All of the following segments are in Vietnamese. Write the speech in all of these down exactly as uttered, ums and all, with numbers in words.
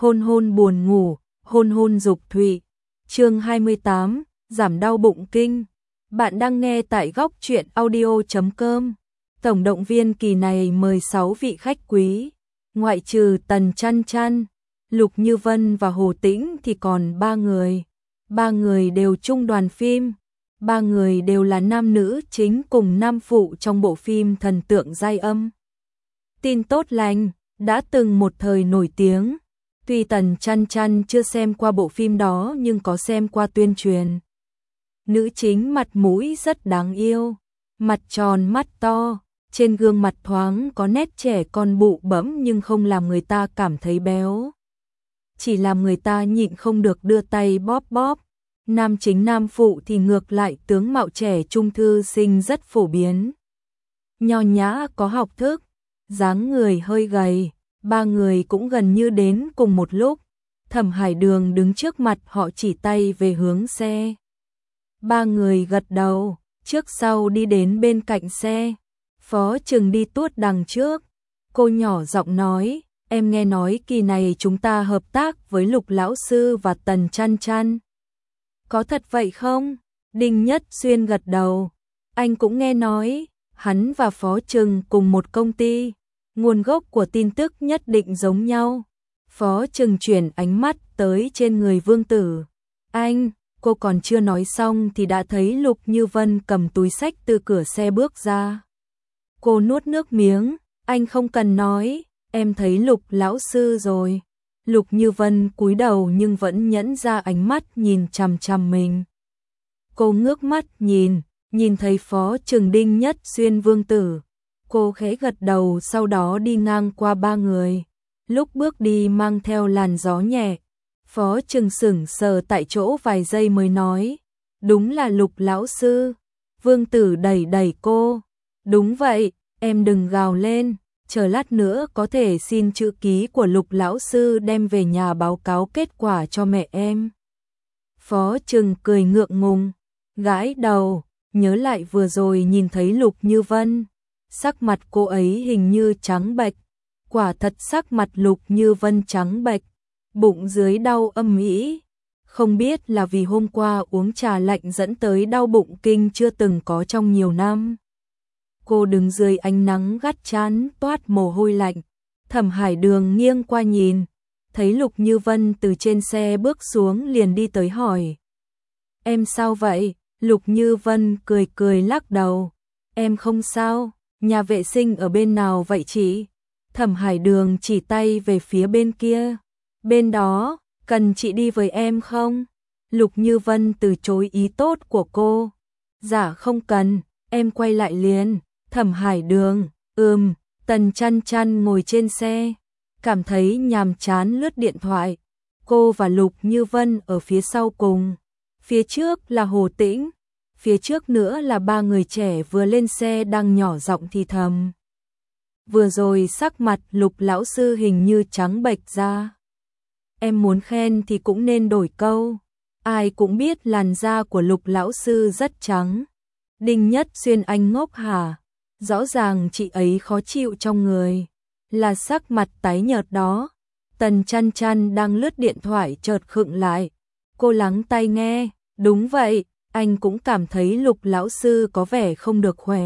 hôn hôn buồn ngủ, hôn hôn dục thụy. Chương hai mươi tám, giảm đau bụng kinh. Bạn đang nghe tại góc truyện audio chấm com. Tổng động viên kỳ này mời sáu vị khách quý, ngoại trừ Tần Chăn Chăn, Lục Như Vân và Hồ Tĩnh thì còn ba người. Ba người đều chung đoàn phim, ba người đều là nam nữ chính cùng nam phụ trong bộ phim Thần Tượng Giai Âm. Tin tốt lành, đã từng một thời nổi tiếng. Tuy Tần Chăn Chăn chưa xem qua bộ phim đó nhưng có xem qua tuyên truyền. Nữ chính mặt mũi rất đáng yêu, mặt tròn mắt to, trên gương mặt thoáng có nét trẻ con bụ bẫm nhưng không làm người ta cảm thấy béo. Chỉ làm người ta nhịn không được đưa tay bóp bóp. Nam chính nam phụ thì ngược lại tướng mạo trẻ trung thư sinh rất phổ biến. Nho nhã có học thức, dáng người hơi gầy, ba người cũng gần như đến cùng một lúc. Thẩm Hải Đường đứng trước mặt họ chỉ tay về hướng xe. Ba người gật đầu, trước sau đi đến bên cạnh xe. Phó Trừng đi tuốt đằng trước. Cô nhỏ giọng nói, em nghe nói kỳ này chúng ta hợp tác với Lục Lão Sư và Tần Chăn Chăn. Có thật vậy không? Đinh Nhất Xuyên gật đầu. Anh cũng nghe nói, hắn và Phó Trừng cùng một công ty. Nguồn gốc của tin tức nhất định giống nhau. Phó Trừng chuyển ánh mắt tới trên người Vương Tử. Anh, cô còn chưa nói xong thì đã thấy Lục Như Vân cầm túi xách từ cửa xe bước ra. Cô nuốt nước miếng, anh không cần nói, em thấy Lục Lão Sư rồi. Lục Như Vân cúi đầu nhưng vẫn nhẫn ra ánh mắt nhìn chằm chằm mình. Cô ngước mắt nhìn, nhìn thấy Phó Trừng, Đinh Nhất Xuyên, Vương Tử. Cô khẽ gật đầu sau đó đi ngang qua ba người. Lúc bước đi mang theo làn gió nhẹ. Phó Trừng sững sờ tại chỗ vài giây mới nói. Đúng là Lục Lão Sư. Vương Tử đẩy đẩy cô. Đúng vậy, em đừng gào lên. Chờ lát nữa có thể xin chữ ký của Lục Lão Sư đem về nhà báo cáo kết quả cho mẹ em. Phó Trừng cười ngượng ngùng, gãi đầu, nhớ lại vừa rồi nhìn thấy Lục Như Vân. Sắc mặt cô ấy hình như trắng bệch, quả thật sắc mặt Lục Như Vân trắng bệch, bụng dưới đau âm ỉ. Không biết là vì hôm qua uống trà lạnh dẫn tới đau bụng kinh chưa từng có trong nhiều năm. Cô đứng dưới ánh nắng gắt chán toát mồ hôi lạnh. Thẩm Hải Đường nghiêng qua nhìn, thấy Lục Như Vân từ trên xe bước xuống liền đi tới hỏi. Em sao vậy? Lục Như Vân cười cười lắc đầu. Em không sao, nhà vệ sinh ở bên nào vậy chị? Thẩm Hải Đường chỉ tay về phía bên kia. Bên đó, cần chị đi với em không? Lục Như Vân từ chối ý tốt của cô. Dạ không cần, em quay lại liền. Thẩm Hải Đường, ừm, Tần Chăn Chăn ngồi trên xe, cảm thấy nhàm chán lướt điện thoại. Cô và Lục Như Vân ở phía sau cùng. Phía trước là Hồ Tĩnh, phía trước nữa là ba người trẻ vừa lên xe đang nhỏ giọng thì thầm. Vừa rồi sắc mặt Lục Lão Sư hình như trắng bệch ra. Em muốn khen thì cũng nên đổi câu. Ai cũng biết làn da của Lục Lão Sư rất trắng. Đinh Nhất Xuyên, anh ngốc hả? Rõ ràng chị ấy khó chịu trong người, là sắc mặt tái nhợt đó. Tần Chăn Chăn đang lướt điện thoại chợt khựng lại. Cô lắng tai nghe, đúng vậy, anh cũng cảm thấy Lục Lão Sư có vẻ không được khỏe.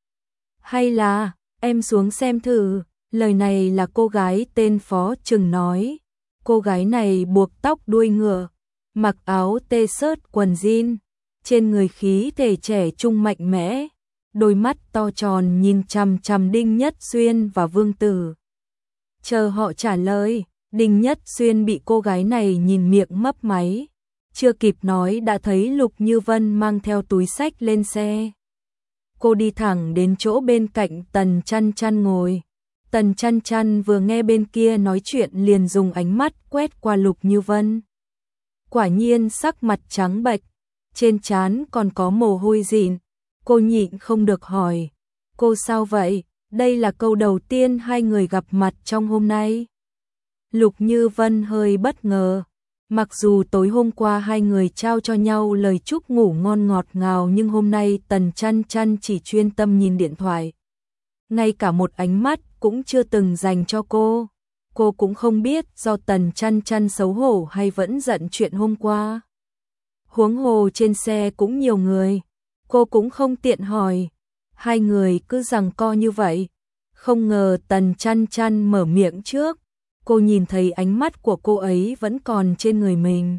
Hay là, em xuống xem thử, lời này là cô gái tên Phó Trừng nói. Cô gái này buộc tóc đuôi ngựa, mặc áo t-shirt quần jean, trên người khí thể trẻ trung mạnh mẽ. Đôi mắt to tròn nhìn chằm chằm Đinh Nhất Xuyên và Vương Tử. Chờ họ trả lời, Đinh Nhất Xuyên bị cô gái này nhìn miệng mấp máy. Chưa kịp nói đã thấy Lục Như Vân mang theo túi xách lên xe. Cô đi thẳng đến chỗ bên cạnh Tần Chăn Chăn ngồi. Tần Chăn Chăn vừa nghe bên kia nói chuyện liền dùng ánh mắt quét qua Lục Như Vân. Quả nhiên sắc mặt trắng bệch, trên trán còn có mồ hôi dịn. Cô nhịn không được hỏi, cô sao vậy? Đây là câu đầu tiên hai người gặp mặt trong hôm nay. Lục Như Vân hơi bất ngờ, mặc dù tối hôm qua hai người trao cho nhau lời chúc ngủ ngon ngọt ngào nhưng hôm nay Tần Chăn Chăn chỉ chuyên tâm nhìn điện thoại. Ngay cả một ánh mắt cũng chưa từng dành cho cô. Cô cũng không biết do Tần Chăn Chăn xấu hổ hay vẫn giận chuyện hôm qua. Huống hồ trên xe cũng nhiều người, cô cũng không tiện hỏi. Hai người cứ giằng co như vậy. Không ngờ Tần Chăn Chăn mở miệng trước. Cô nhìn thấy ánh mắt của cô ấy vẫn còn trên người mình.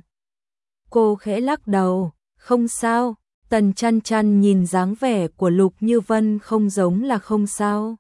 Cô khẽ lắc đầu, không sao. Tần Chăn Chăn nhìn dáng vẻ của Lục Như Vân không giống là không sao.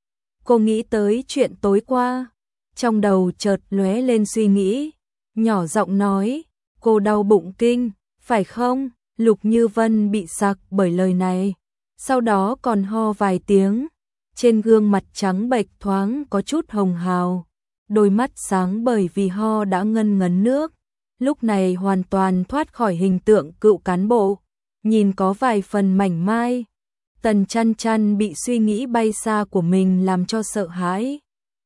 Cô nghĩ tới chuyện tối qua, trong đầu chợt lóe lên suy nghĩ, nhỏ giọng nói, cô đau bụng kinh, phải không? Lục Như Vân bị sặc bởi lời này, sau đó còn ho vài tiếng, trên gương mặt trắng bệch thoáng có chút hồng hào, đôi mắt sáng bởi vì ho đã ngân ngấn nước, lúc này hoàn toàn thoát khỏi hình tượng cựu cán bộ, nhìn có vài phần mảnh mai. Tần Chăn Chăn bị suy nghĩ bay xa của mình làm cho sợ hãi.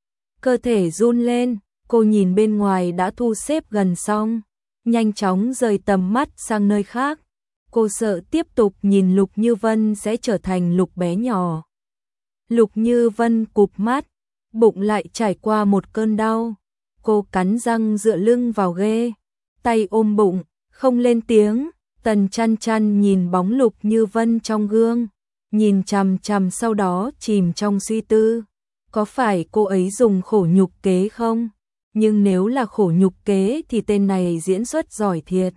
Cơ thể run lên, cô nhìn bên ngoài đã thu xếp gần xong, nhanh chóng rời tầm mắt sang nơi khác. Cô sợ tiếp tục nhìn Lục Như Vân sẽ trở thành Lục bé nhỏ. Lục Như Vân cụp mắt, bụng lại trải qua một cơn đau. Cô cắn răng dựa lưng vào ghế, tay ôm bụng, không lên tiếng. Tần Chăn Chăn nhìn bóng Lục Như Vân trong gương, nhìn chằm chằm sau đó chìm trong suy tư. Có phải cô ấy dùng khổ nhục kế không? Nhưng nếu là khổ nhục kế thì tên này diễn xuất giỏi thiệt.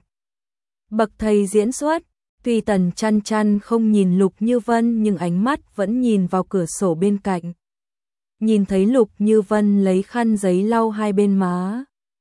Bậc thầy diễn xuất, tuy Tần Chăn Chăn không nhìn Lục Như Vân nhưng ánh mắt vẫn nhìn vào cửa sổ bên cạnh. Nhìn thấy Lục Như Vân lấy khăn giấy lau hai bên má.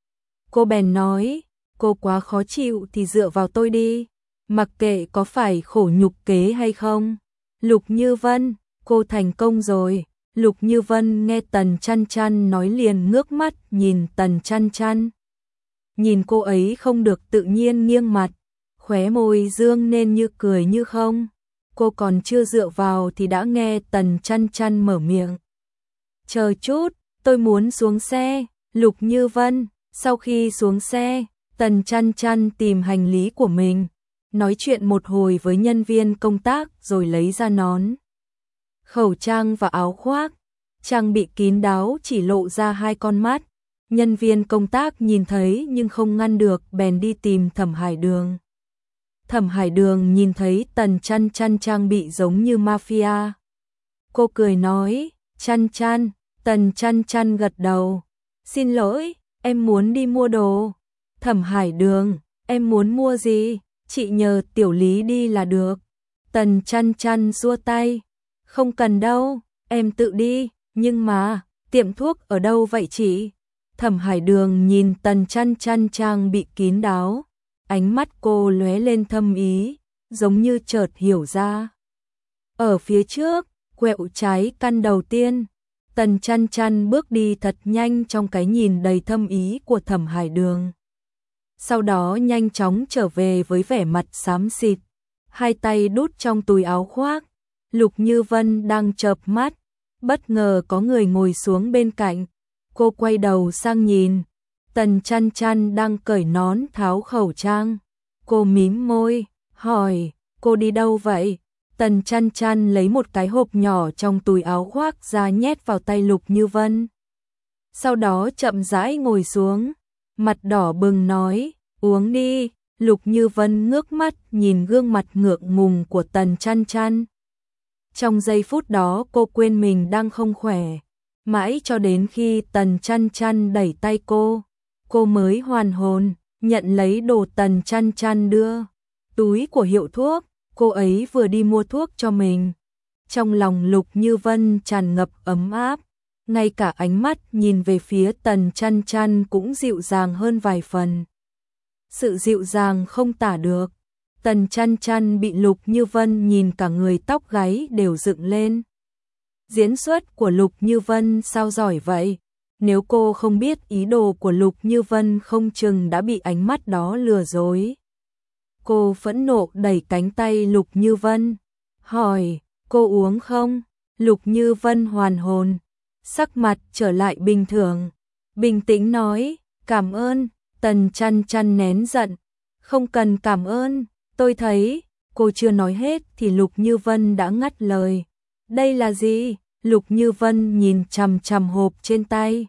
Cô bèn nói, cô quá khó chịu thì dựa vào tôi đi, mặc kệ có phải khổ nhục kế hay không. Lục Như Vân, cô thành công rồi. Lục Như Vân nghe Tần Chăn Chăn nói liền ngước mắt nhìn Tần Chăn Chăn. Nhìn cô ấy không được tự nhiên nghiêng mặt, khóe môi dương nên như cười như không. Cô còn chưa dựa vào thì đã nghe Tần Chăn Chăn mở miệng. Chờ chút, tôi muốn xuống xe. Lục Như Vân, sau khi xuống xe, Tần Chăn Chăn tìm hành lý của mình, nói chuyện một hồi với nhân viên công tác rồi lấy ra nón, khẩu trang và áo khoác, trang bị kín đáo chỉ lộ ra hai con mắt. Nhân viên công tác nhìn thấy nhưng không ngăn được bèn đi tìm Thẩm Hải Đường. Thẩm Hải Đường nhìn thấy Tần Chăn Chăn trang bị giống như mafia. Cô cười nói, Chăn Chăn. Tần Chăn Chăn gật đầu, xin lỗi, em muốn đi mua đồ. Thẩm Hải Đường, em muốn mua gì? Chị nhờ Tiểu Lý đi là được. Tần Chăn Chăn xua tay, không cần đâu, em tự đi. Nhưng mà, tiệm thuốc ở đâu vậy chị? Thẩm Hải Đường nhìn Tần Chăn Chăn trang bị kín đáo, ánh mắt cô lóe lên thâm ý, giống như chợt hiểu ra. Ở phía trước, quẹo trái căn đầu tiên. Tần Chăn Chăn bước đi thật nhanh trong cái nhìn đầy thâm ý của Thẩm Hải Đường. Sau đó nhanh chóng trở về với vẻ mặt xám xịt, hai tay đút trong túi áo khoác. Lục Như Vân đang chợp mắt, bất ngờ có người ngồi xuống bên cạnh. Cô quay đầu sang nhìn, Tần Chăn Chăn đang cởi nón tháo khẩu trang. Cô mím môi, hỏi, cô đi đâu vậy? Tần Chăn Chăn lấy một cái hộp nhỏ trong túi áo khoác ra nhét vào tay Lục Như Vân. Sau đó chậm rãi ngồi xuống, mặt đỏ bừng nói, uống đi. Lục Như Vân ngước mắt nhìn gương mặt ngượng ngùng của Tần Chăn Chăn. Trong giây phút đó cô quên mình đang không khỏe, mãi cho đến khi Tần Chăn Chăn đẩy tay cô, cô mới hoàn hồn, nhận lấy đồ Tần Chăn Chăn đưa. Túi của hiệu thuốc, cô ấy vừa đi mua thuốc cho mình. Trong lòng Lục Như Vân tràn ngập ấm áp, ngay cả ánh mắt nhìn về phía Tần Chăn Chăn cũng dịu dàng hơn vài phần. Sự dịu dàng không tả được. Tần Chăn Chăn bị Lục Như Vân nhìn cả người tóc gáy đều dựng lên. Diễn xuất của Lục Như Vân sao giỏi vậy? Nếu cô không biết ý đồ của Lục Như Vân không chừng đã bị ánh mắt đó lừa dối. Cô phẫn nộ đẩy cánh tay Lục Như Vân, hỏi, cô uống không? Lục Như Vân hoàn hồn, sắc mặt trở lại bình thường, bình tĩnh nói, cảm ơn. Tần Chăn Chăn nén giận, không cần cảm ơn, tôi thấy. Cô chưa nói hết thì Lục Như Vân đã ngắt lời. Đây là gì? Lục Như Vân nhìn chằm chằm hộp trên tay,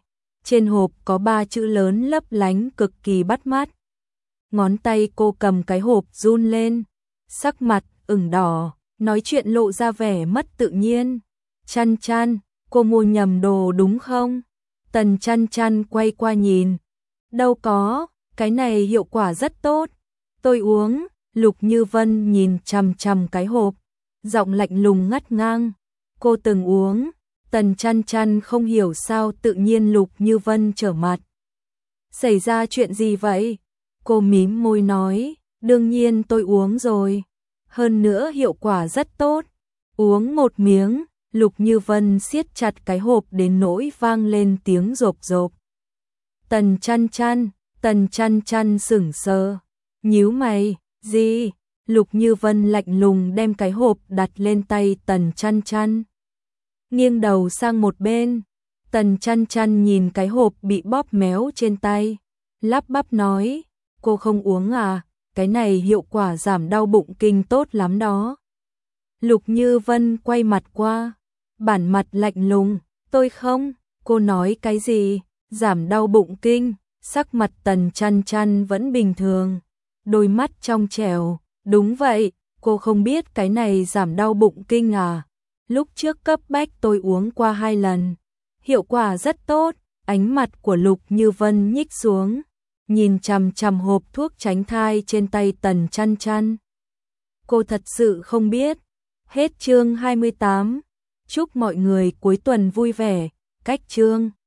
Trên hộp có ba chữ lớn lấp lánh cực kỳ bắt mắt. Ngón tay cô cầm cái hộp run lên, sắc mặt ửng đỏ, nói chuyện lộ ra vẻ mất tự nhiên. Chăn Chăn, cô mua nhầm đồ đúng không? Tần Chăn Chăn quay qua nhìn. Đâu có, cái này hiệu quả rất tốt. Tôi uống. Lục Như Vân nhìn chằm chằm cái hộp, giọng lạnh lùng ngắt ngang. Cô từng uống. Tần Chăn Chăn không hiểu sao tự nhiên Lục Như Vân trở mặt. Xảy ra chuyện gì vậy? Cô mím môi nói, đương nhiên tôi uống rồi. Hơn nữa hiệu quả rất tốt. Uống một miếng, Lục Như Vân siết chặt cái hộp đến nỗi vang lên tiếng rộp rộp. Tần Chăn Chăn, Tần Chăn Chăn sững sờ, nhíu mày, gì? Lục Như Vân lạnh lùng đem cái hộp đặt lên tay Tần Chăn Chăn. Nghiêng đầu sang một bên, Tần Chăn Chăn nhìn cái hộp bị bóp méo trên tay, lắp bắp nói, cô không uống à, cái này hiệu quả giảm đau bụng kinh tốt lắm đó. Lục Như Vân quay mặt qua, bản mặt lạnh lùng, tôi không, cô nói cái gì, giảm đau bụng kinh, sắc mặt Tần Chăn Chăn vẫn bình thường, đôi mắt trong trẻo, đúng vậy, cô không biết cái này giảm đau bụng kinh à, lúc trước cấp bách tôi uống qua hai lần, hiệu quả rất tốt, ánh mặt của Lục Như Vân nhích xuống, nhìn chằm chằm hộp thuốc tránh thai trên tay Tần Chăn Chăn. Cô thật sự không biết. Hết chương hai mươi tám. Chúc mọi người cuối tuần vui vẻ. Cách chương